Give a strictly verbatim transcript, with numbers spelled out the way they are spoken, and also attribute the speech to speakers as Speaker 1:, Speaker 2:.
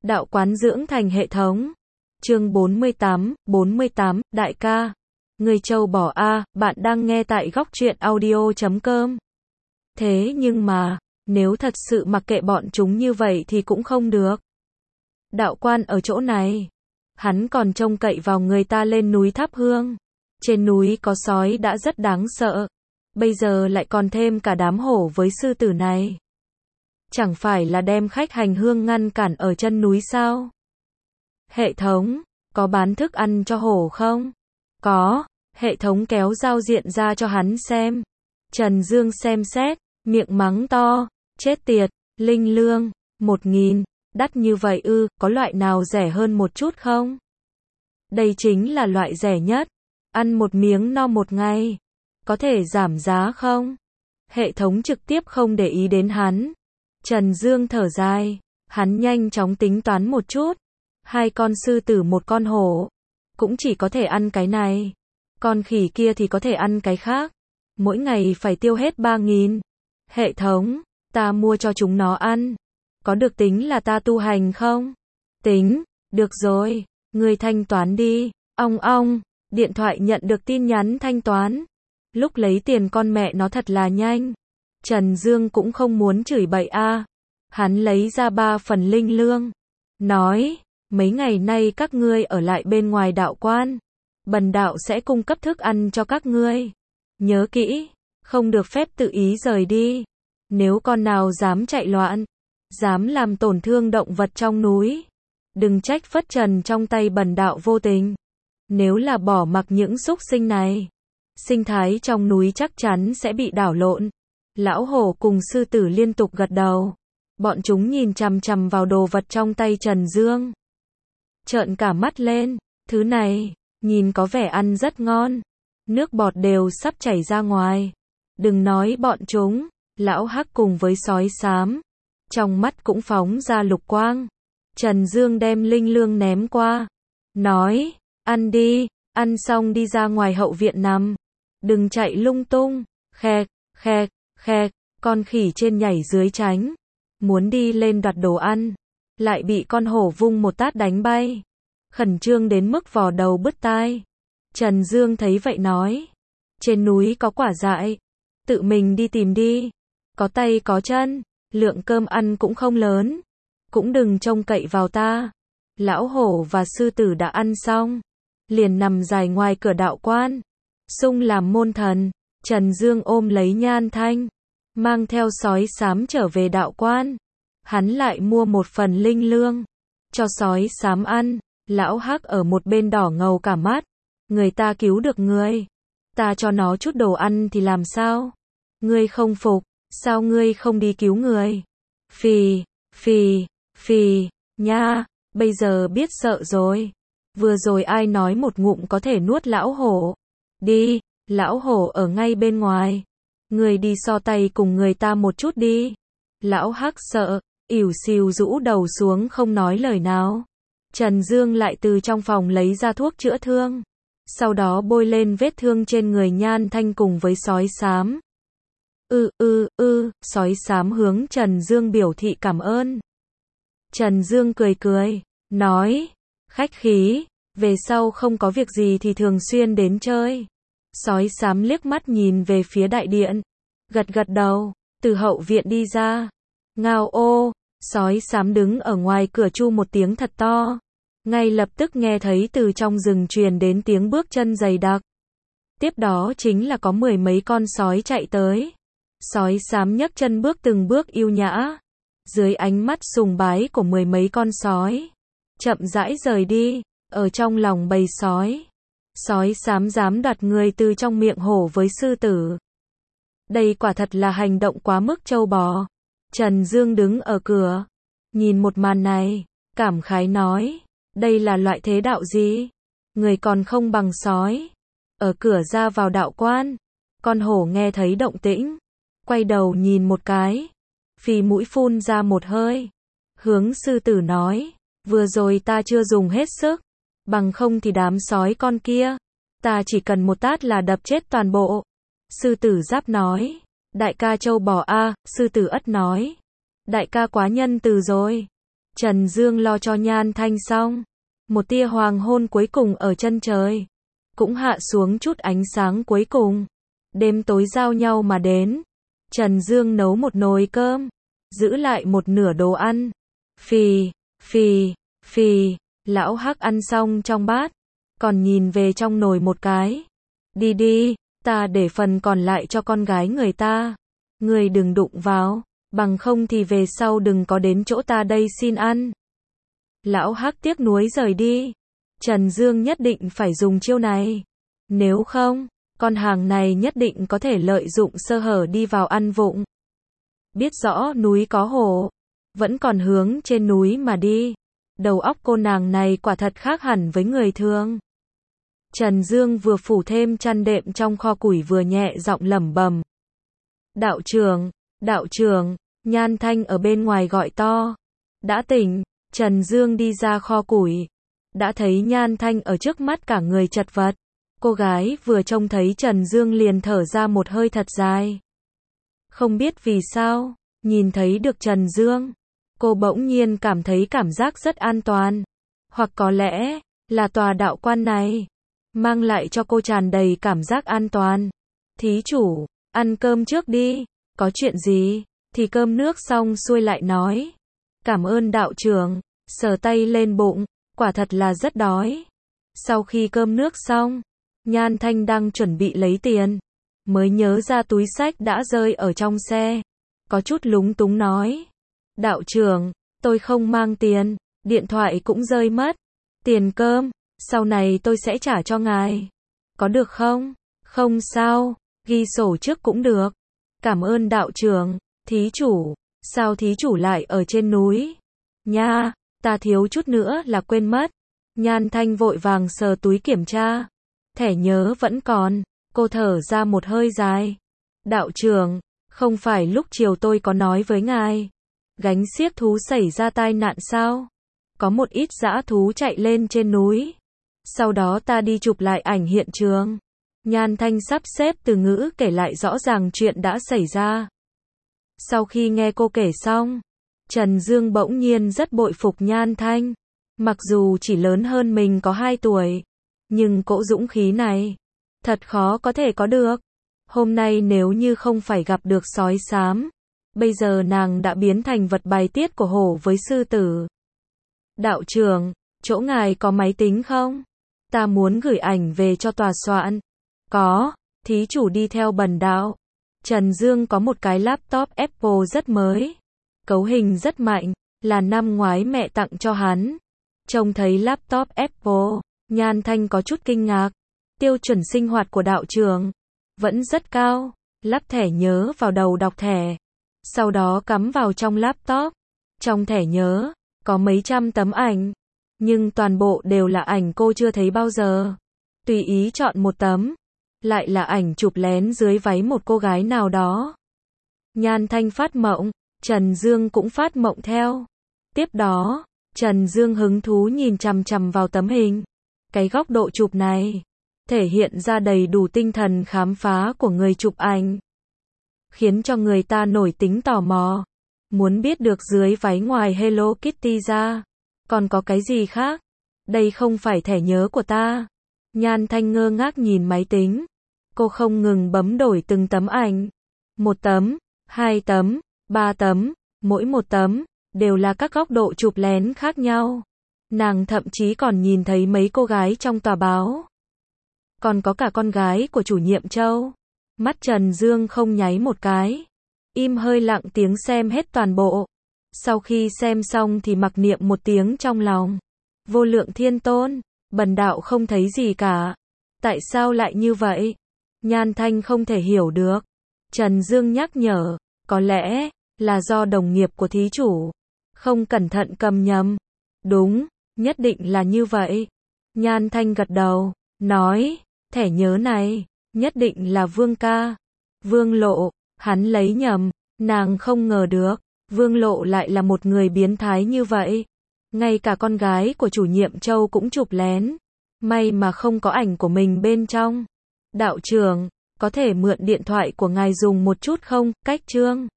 Speaker 1: Đạo quán dưỡng thành hệ thống. Chương bốn mươi tám, bốn mươi tám, đại ca. Người châu bò a, bạn đang nghe tại góc truyện audio chấm com. Thế nhưng mà, nếu thật sự mặc kệ bọn chúng như vậy thì cũng không được. Đạo quan ở chỗ này. Hắn còn trông cậy vào người ta lên núi thắp hương. Trên núi có sói đã rất đáng sợ. Bây giờ lại còn thêm cả đám hổ với sư tử này. Chẳng phải là đem khách hành hương ngăn cản ở chân núi sao? Hệ thống, có bán thức ăn cho hổ không? Có, hệ thống kéo giao diện ra cho hắn xem. Trần Dương xem xét, miệng mắng to, chết tiệt, linh lương, một nghìn, đắt như vậy ư, có loại nào rẻ hơn một chút không? Đây chính là loại rẻ nhất, ăn một miếng no một ngày, có thể giảm giá không? Hệ thống trực tiếp không để ý đến hắn. Trần Dương thở dài, hắn nhanh chóng tính toán một chút, hai con sư tử một con hổ, cũng chỉ có thể ăn cái này, con khỉ kia thì có thể ăn cái khác, mỗi ngày phải tiêu hết ba nghìn. Hệ thống, ta mua cho chúng nó ăn, có được tính là ta tu hành không? Tính, được rồi, ngươi thanh toán đi, ong ong, điện thoại nhận được tin nhắn thanh toán, lúc lấy tiền con mẹ nó thật là nhanh. Trần Dương cũng không muốn chửi bậy a, hắn lấy ra ba phần linh lương, nói, mấy ngày nay các ngươi ở lại bên ngoài đạo quan, bần đạo sẽ cung cấp thức ăn cho các ngươi. Nhớ kỹ, không được phép tự ý rời đi, nếu con nào dám chạy loạn, dám làm tổn thương động vật trong núi, đừng trách phất trần trong tay bần đạo vô tình. Nếu là bỏ mặc những súc sinh này, sinh thái trong núi chắc chắn sẽ bị đảo lộn. Lão hổ cùng sư tử liên tục gật đầu. Bọn chúng nhìn chằm chằm vào đồ vật trong tay Trần Dương. Trợn cả mắt lên, thứ này, nhìn có vẻ ăn rất ngon. Nước bọt đều sắp chảy ra ngoài. Đừng nói bọn chúng, lão hắc cùng với sói xám. Trong mắt cũng phóng ra lục quang. Trần Dương đem linh lương ném qua. Nói, ăn đi, ăn xong đi ra ngoài hậu viện nằm. Đừng chạy lung tung, khẹt, khẹt. Khẹt, con khỉ trên nhảy dưới tránh, muốn đi lên đoạt đồ ăn, lại bị con hổ vung một tát đánh bay, khẩn trương đến mức vò đầu bứt tai. Trần Dương thấy vậy nói, trên núi có quả dại, tự mình đi tìm đi, có tay có chân, lượng cơm ăn cũng không lớn, cũng đừng trông cậy vào ta. Lão hổ và sư tử đã ăn xong, liền nằm dài ngoài cửa đạo quan, sung làm môn thần. Trần Dương ôm lấy Nhan Thanh, mang theo sói xám trở về đạo quan. Hắn lại mua một phần linh lương, cho sói xám ăn. Lão hắc ở một bên đỏ ngầu cả mắt. Người ta cứu được ngươi, ta cho nó chút đồ ăn thì làm sao? Ngươi không phục, sao ngươi không đi cứu người? Phì, phì, phì, nha, bây giờ biết sợ rồi. Vừa rồi ai nói một ngụm có thể nuốt lão hổ? Đi. Lão hổ ở ngay bên ngoài. Người đi so tay cùng người ta một chút đi. Lão hắc sợ, ỉu xìu rũ đầu xuống không nói lời nào. Trần Dương lại từ trong phòng lấy ra thuốc chữa thương. Sau đó bôi lên vết thương trên người Nhan Thanh cùng với sói xám. Ư ư ư, sói xám hướng Trần Dương biểu thị cảm ơn. Trần Dương cười cười, nói, khách khí, về sau không có việc gì thì thường xuyên đến chơi. Sói xám liếc mắt nhìn về phía đại điện, gật gật đầu, từ hậu viện đi ra. Ngao ô, sói xám đứng ở ngoài cửa chu một tiếng thật to. Ngay lập tức nghe thấy từ trong rừng truyền đến tiếng bước chân dày đặc. Tiếp đó chính là có mười mấy con sói chạy tới. Sói xám nhấc chân bước từng bước yêu nhã. Dưới ánh mắt sùng bái của mười mấy con sói, chậm rãi rời đi, ở trong lòng bầy sói. Sói xám dám đoạt người từ trong miệng hổ với sư tử. Đây quả thật là hành động quá mức trâu bò. Trần Dương đứng ở cửa, nhìn một màn này, cảm khái nói, đây là loại thế đạo gì? Người còn không bằng sói. Ở cửa ra vào đạo quan, con hổ nghe thấy động tĩnh, quay đầu nhìn một cái, phì mũi phun ra một hơi, hướng sư tử nói, vừa rồi ta chưa dùng hết sức. Bằng không thì đám sói con kia, ta chỉ cần một tát là đập chết toàn bộ. Sư tử giáp nói, đại ca châu bò a. Sư tử ất nói, đại ca quá nhân từ rồi. Trần Dương lo cho Nhan Thanh xong. Một tia hoàng hôn cuối cùng ở chân trời. Cũng hạ xuống chút ánh sáng cuối cùng. Đêm tối giao nhau mà đến. Trần Dương nấu một nồi cơm. Giữ lại một nửa đồ ăn. Phì, phì, phì. Lão Hắc ăn xong trong bát. Còn nhìn về trong nồi một cái. Đi đi, ta để phần còn lại cho con gái người ta. Người đừng đụng vào. Bằng không thì về sau đừng có đến chỗ ta đây xin ăn. Lão Hắc tiếc nuối rời đi. Trần Dương nhất định phải dùng chiêu này. Nếu không, con hàng này nhất định có thể lợi dụng sơ hở đi vào ăn vụng. Biết rõ núi có hổ, vẫn còn hướng trên núi mà đi. Đầu óc cô nàng này quả thật khác hẳn với người thường. Trần Dương vừa phủ thêm chăn đệm trong kho củi vừa nhẹ giọng lẩm bẩm. Đạo trưởng, đạo trưởng, Nhan Thanh ở bên ngoài gọi to. Đã tỉnh, Trần Dương đi ra kho củi. Đã thấy Nhan Thanh ở trước mắt cả người chật vật. Cô gái vừa trông thấy Trần Dương liền thở ra một hơi thật dài. Không biết vì sao, nhìn thấy được Trần Dương, cô bỗng nhiên cảm thấy cảm giác rất an toàn. Hoặc có lẽ, là tòa đạo quan này, mang lại cho cô tràn đầy cảm giác an toàn. Thí chủ, ăn cơm trước đi, có chuyện gì, thì cơm nước xong xuôi lại nói. Cảm ơn đạo trưởng, sờ tay lên bụng, quả thật là rất đói. Sau khi cơm nước xong, Nhan Thanh đang chuẩn bị lấy tiền, mới nhớ ra túi xách đã rơi ở trong xe. Có chút lúng túng nói. Đạo trưởng, tôi không mang tiền, điện thoại cũng rơi mất. Tiền cơm, sau này tôi sẽ trả cho ngài. Có được không? Không sao, ghi sổ trước cũng được. Cảm ơn đạo trưởng, thí chủ, sao thí chủ lại ở trên núi? Nha, ta thiếu chút nữa là quên mất. Nhan Thanh vội vàng sờ túi kiểm tra. Thẻ nhớ vẫn còn, cô thở ra một hơi dài. Đạo trưởng, không phải lúc chiều tôi có nói với ngài, gánh xiếc thú xảy ra tai nạn sao? Có một ít dã thú chạy lên trên núi. Sau đó ta đi chụp lại ảnh hiện trường. Nhan Thanh sắp xếp từ ngữ kể lại rõ ràng chuyện đã xảy ra. Sau khi nghe cô kể xong, Trần Dương bỗng nhiên rất bội phục Nhan Thanh. Mặc dù chỉ lớn hơn mình có hai tuổi, nhưng cỗ dũng khí này, thật khó có thể có được. Hôm nay nếu như không phải gặp được sói xám, bây giờ nàng đã biến thành vật bài tiết của hổ với sư tử. Đạo trưởng, chỗ ngài có máy tính không? Ta muốn gửi ảnh về cho tòa soạn. Có, thí chủ đi theo bần đạo. Trần Dương có một cái laptop Apple rất mới, cấu hình rất mạnh, là năm ngoái mẹ tặng cho hắn. Trông thấy laptop Apple, Nhan Thanh có chút kinh ngạc. Tiêu chuẩn sinh hoạt của đạo trưởng vẫn rất cao. Lắp thẻ nhớ vào đầu đọc thẻ, sau đó cắm vào trong laptop. Trong thẻ nhớ có mấy trăm tấm ảnh, nhưng toàn bộ đều là ảnh cô chưa thấy bao giờ. Tùy ý chọn một tấm, lại là ảnh chụp lén dưới váy một cô gái nào đó. Nhan Thanh phát mộng, Trần Dương cũng phát mộng theo. Tiếp đó, Trần Dương hứng thú nhìn chằm chằm vào tấm hình. Cái góc độ chụp này thể hiện ra đầy đủ tinh thần khám phá của người chụp ảnh, khiến cho người ta nổi tính tò mò, muốn biết được dưới váy ngoài Hello Kitty ra, còn có cái gì khác. Đây không phải thẻ nhớ của ta. Nhan Thanh ngơ ngác nhìn máy tính. Cô không ngừng bấm đổi từng tấm ảnh. Một tấm, hai tấm, ba tấm, mỗi một tấm đều là các góc độ chụp lén khác nhau. Nàng thậm chí còn nhìn thấy mấy cô gái trong tòa báo. Còn có cả con gái của chủ nhiệm Châu. Mắt Trần Dương không nháy một cái. Im hơi lặng tiếng xem hết toàn bộ. Sau khi xem xong thì mặc niệm một tiếng trong lòng. Vô lượng thiên tôn, bần đạo không thấy gì cả. Tại sao lại như vậy? Nhan Thanh không thể hiểu được. Trần Dương nhắc nhở, có lẽ là do đồng nghiệp của thí chủ không cẩn thận cầm nhầm. Đúng, nhất định là như vậy. Nhan Thanh gật đầu, nói, thẻ nhớ này nhất định là Vương ca. Vương Lộ, hắn lấy nhầm. Nàng không ngờ được, Vương Lộ lại là một người biến thái như vậy. Ngay cả con gái của chủ nhiệm Châu cũng chụp lén. May mà không có ảnh của mình bên trong. Đạo trưởng, có thể mượn điện thoại của ngài dùng một chút không? Cách trương.